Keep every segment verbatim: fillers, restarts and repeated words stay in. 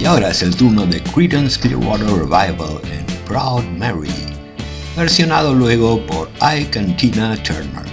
Y ahora es el turno de Creedence Clearwater Revival en Proud Mary, versionado luego por Ike and Tina Turner.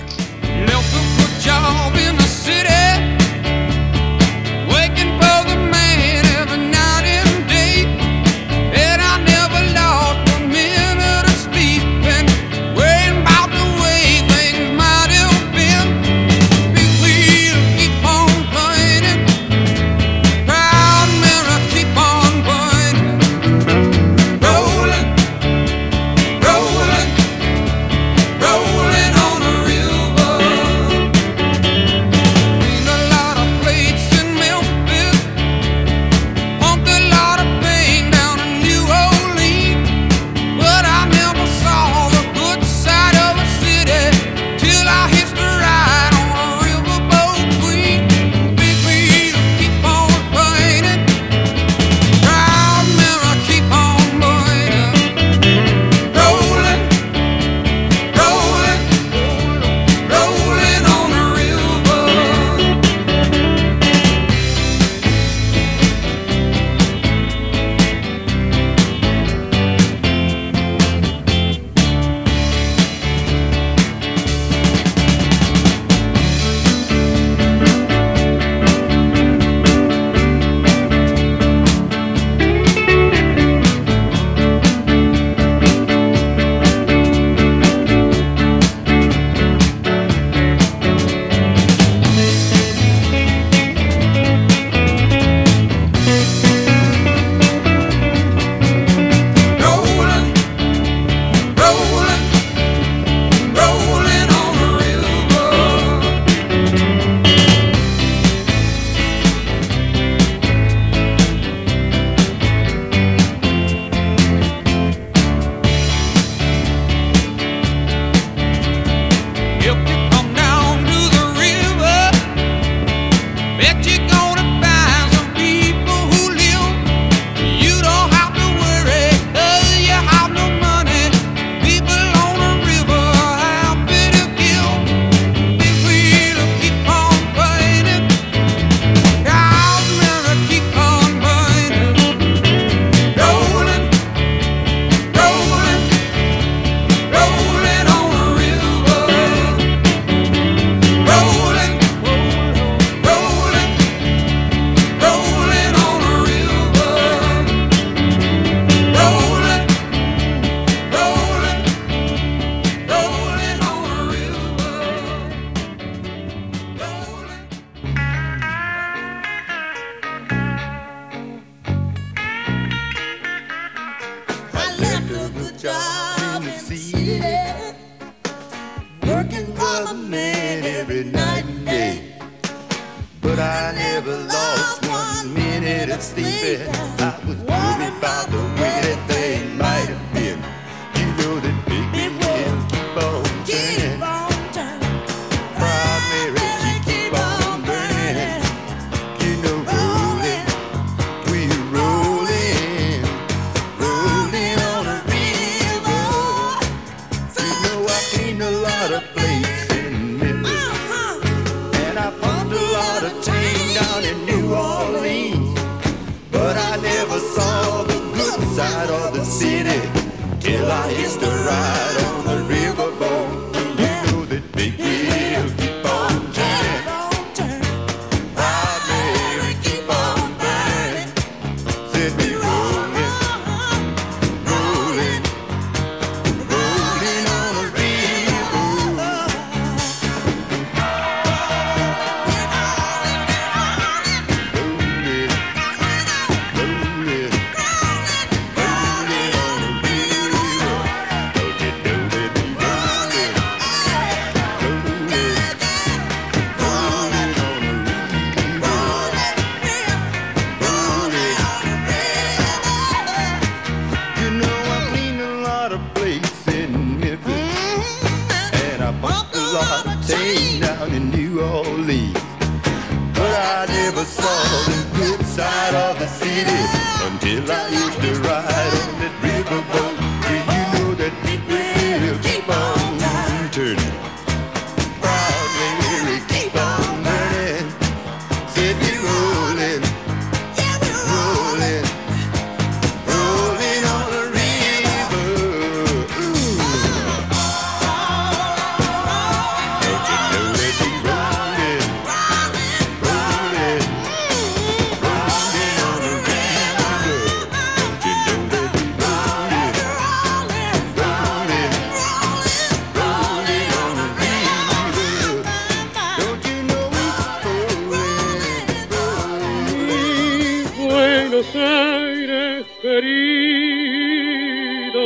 Buenos Aires querido,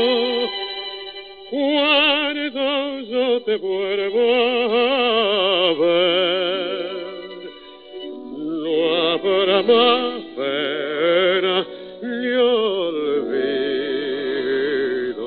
cuando yo te vuelvo a ver, no habrá más pena ni olvido.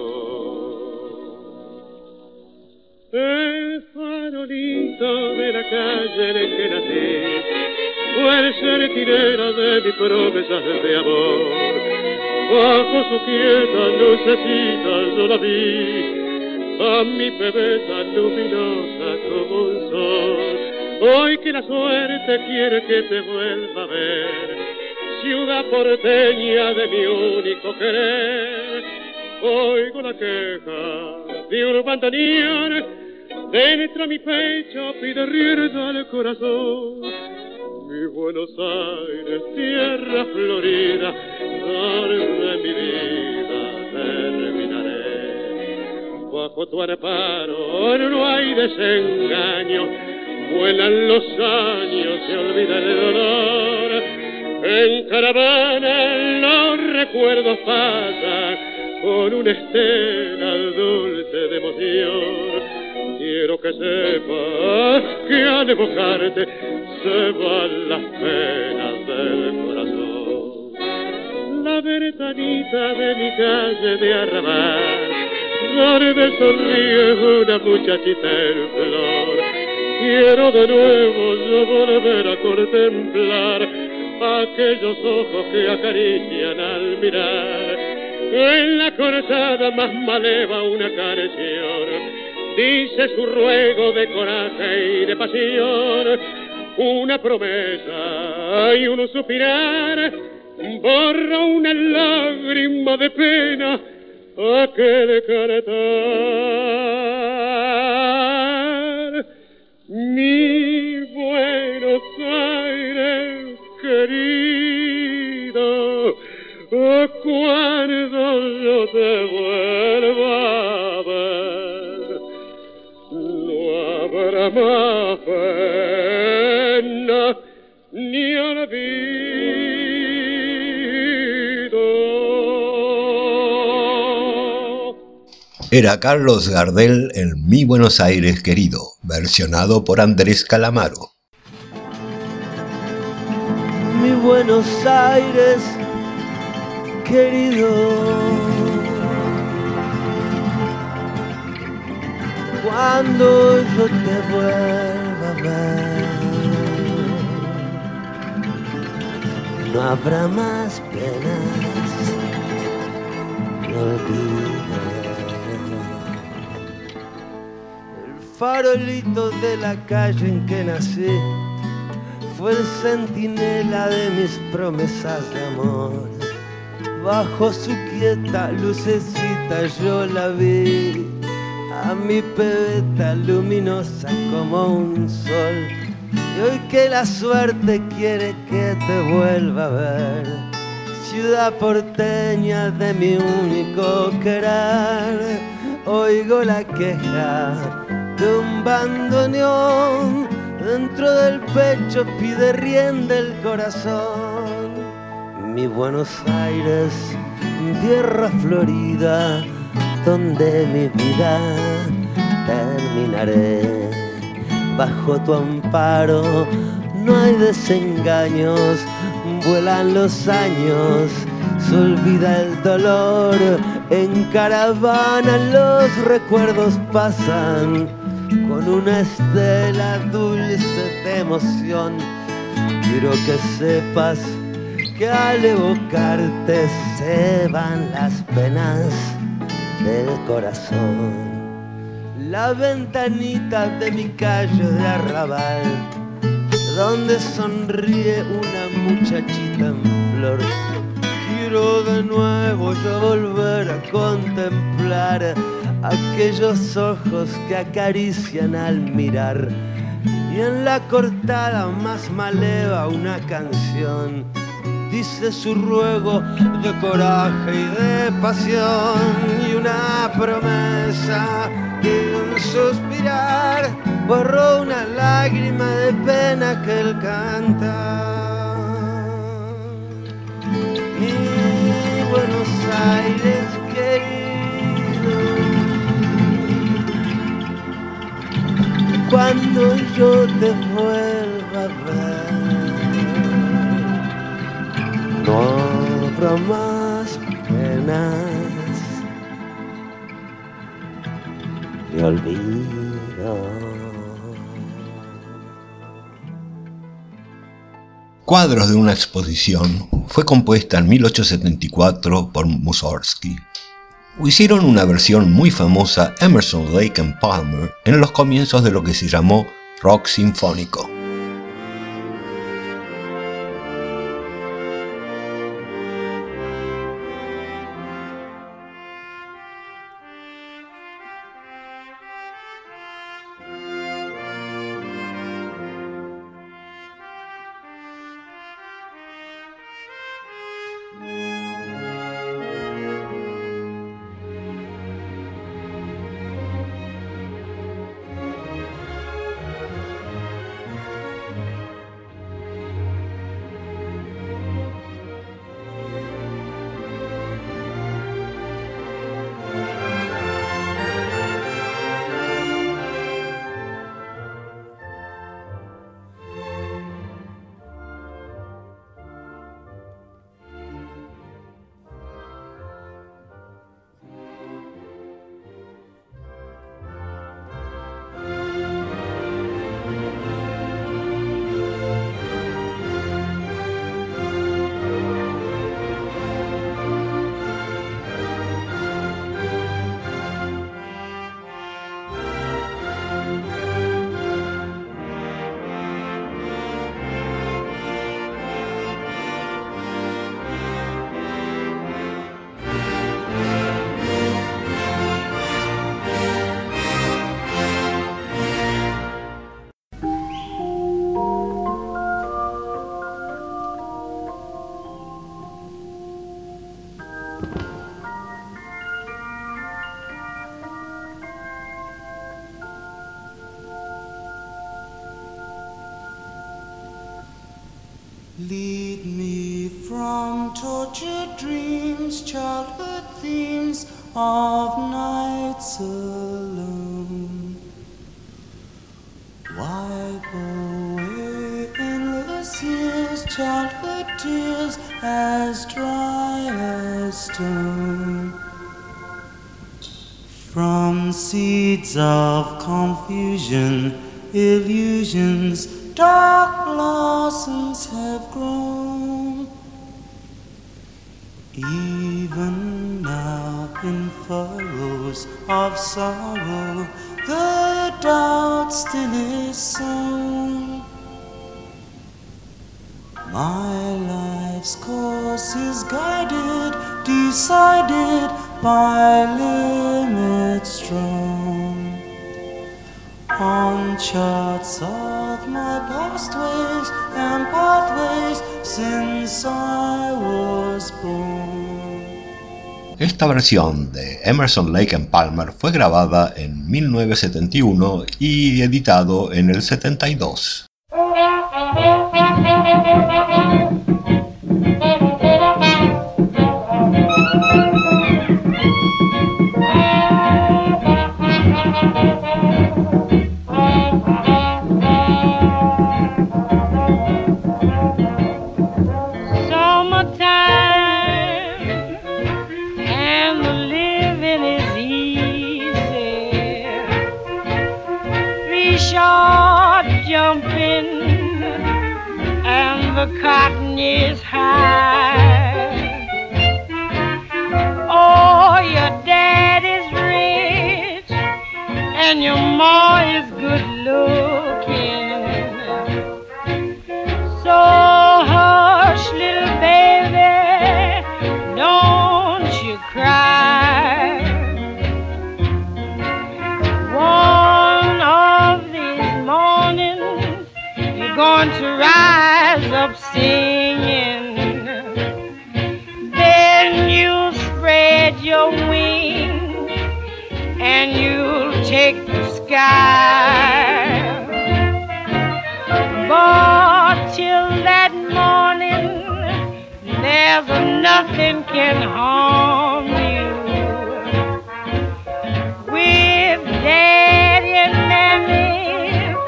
El farolito de la calle en el que nací fue el sentinela de mis promesas de amor. Bajo su quieta lucecita yo la vi, a mi bebé tan luminosa como un sol. Hoy que la suerte quiere que te vuelva a ver, ciudad porteña de mi único querer, oigo la queja de un bandoneón, dentro mi pecho pide rienda al corazón. Mi Buenos Aires, tierra florida, donde mi vida terminaré. Bajo tu amparo no hay desengaño, vuelan los años, se olvida el dolor. En caravana los recuerdos pasan con una estela dulce de emoción. Quiero que sepas que al evocarte se van las penas del corazón. La ventanita de mi calle de arrabal, donde sonríe una muchachita en flor. Quiero de nuevo yo volver a contemplar aquellos ojos que acarician al mirar. En la cortada más maleva una canción dice su ruego de coraje y de pasión. Una promesa y un suspirar borra una lágrima de pena aquel cantar. Mi Buenos Aires querido, cuando yo te vuelva a ver, no habrá más pena ni olvido. Era Carlos Gardel en Mi Buenos Aires querido, versionado por Andrés Calamaro. Mi Buenos Aires querido, cuando yo te vuelva a ver, no habrá más penas, no olvides. El farolito de la calle en que nací fue el centinela de mis promesas de amor. Bajo su quieta lucecita yo la vi, a mi pebeta luminosa como un sol. Y hoy que la suerte quiere que te vuelva a ver, ciudad porteña de mi único querer, oigo la queja de un bandoneón, dentro del pecho pide rienda el corazón. Mi Buenos Aires, tierra florida, donde mi vida terminaré. Bajo tu amparo no hay desengaños, vuelan los años, se olvida el dolor. En caravana los recuerdos pasan con una estela dulce de emoción. Quiero que sepas que al evocarte se van las penas del corazón. La ventanita de mi calle de arrabal, donde sonríe una muchachita en flor. Quiero de nuevo yo volver a contemplar aquellos ojos que acarician al mirar. Y en la cortada más maleva una canción dice su ruego de coraje y de pasión. Y una promesa y un suspirar borró una lágrima de pena que él canta. cuando yo te vuelva a ver. No habrá más penas de olvido. Cuadros de una exposición fue compuesta en mil ochocientos setenta y cuatro por Mussorgsky. Hicieron una versión muy famosa Emerson, Lake and Palmer en los comienzos de lo que se llamó rock sinfónico. Lead me from tortured dreams, childhood themes of nights alone. Wipe away endless years, childhood tears as dry as stone. From seeds of confusion, illusions, dark blossoms have grown. Even now in furrows of sorrow, the doubt still is sown. My life's course is guided, decided by limits strong. On charts of my past ways and pathways since I was born. Esta versión de Emerson, Lake and Palmer fue grabada en mil novecientos setenta y uno y editado en el setenta y dos. The cotton is high. Oh, your dad is rich and your ma is good looking. So hush, little baby, don't you cry. One of these mornings you're going to rise up singing, then you'll spread your wings and you'll take the sky. But till that morning, there's nothing can harm you. With Daddy and Mammy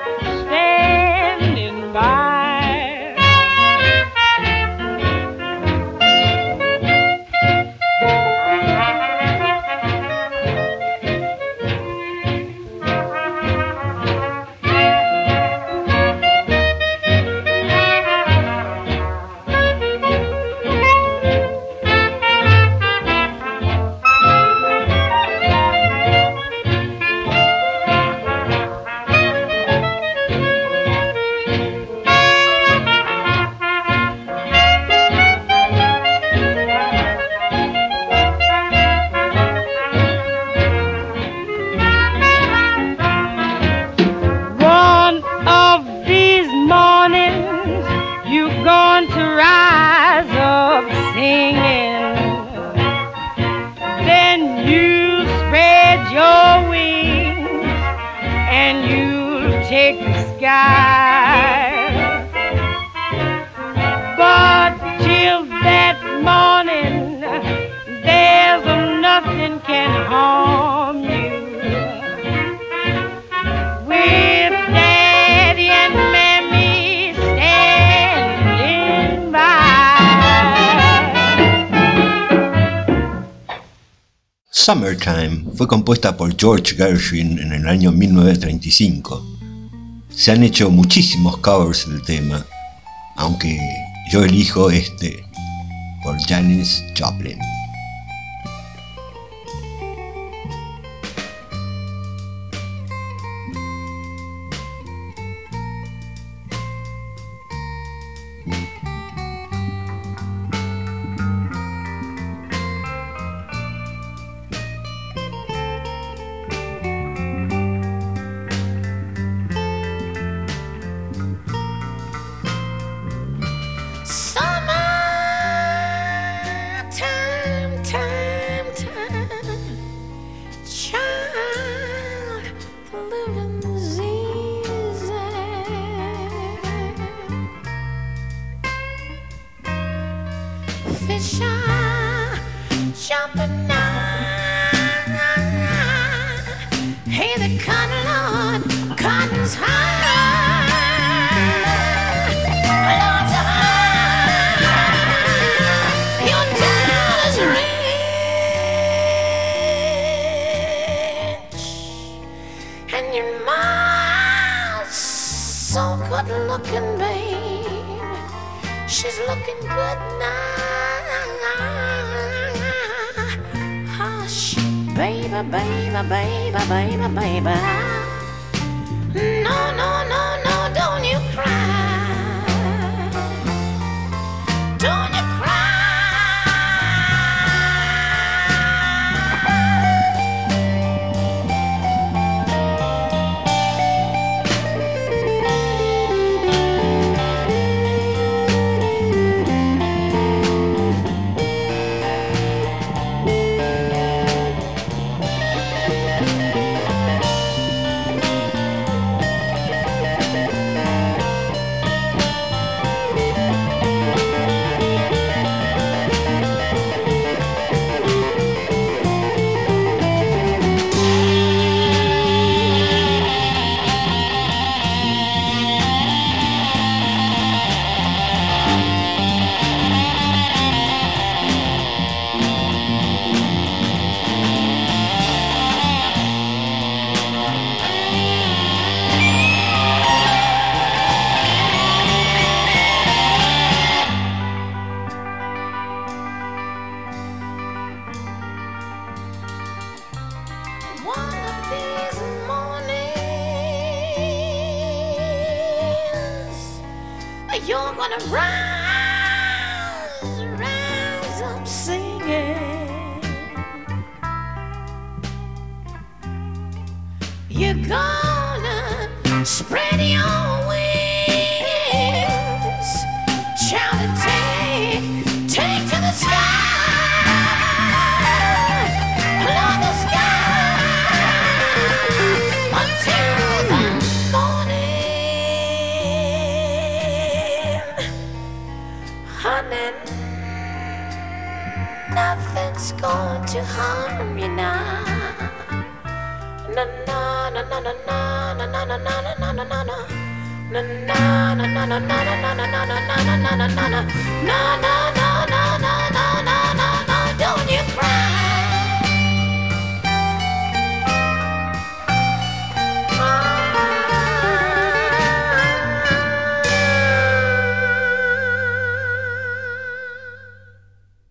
singing, then you spread your wings and you'll take the sky. But till that morning, there's nothing can harm you. With Daddy and Mammy standing by. Summertime fue compuesta por George Gershwin en el año mil novecientos treinta y cinco. Se han hecho muchísimos covers del tema, aunque yo elijo este por Janis Joplin. You're gonna rise, rise up singing. You're gonna spread your wings, child, and take, take to the sky. Love the sky until the honey, nothing's going to harm you now. Na na na na na na na na na na na na na na. Na na na na na na na na na na na na na na na.